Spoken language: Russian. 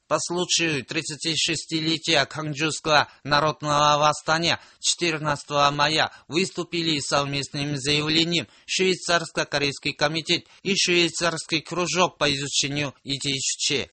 По случаю 36-летия Кванджуского народного восстания 14 мая выступили совместным заявлением Швейцарско-корейский комитет и Швейцарский кружок по изучению идей Чучхе.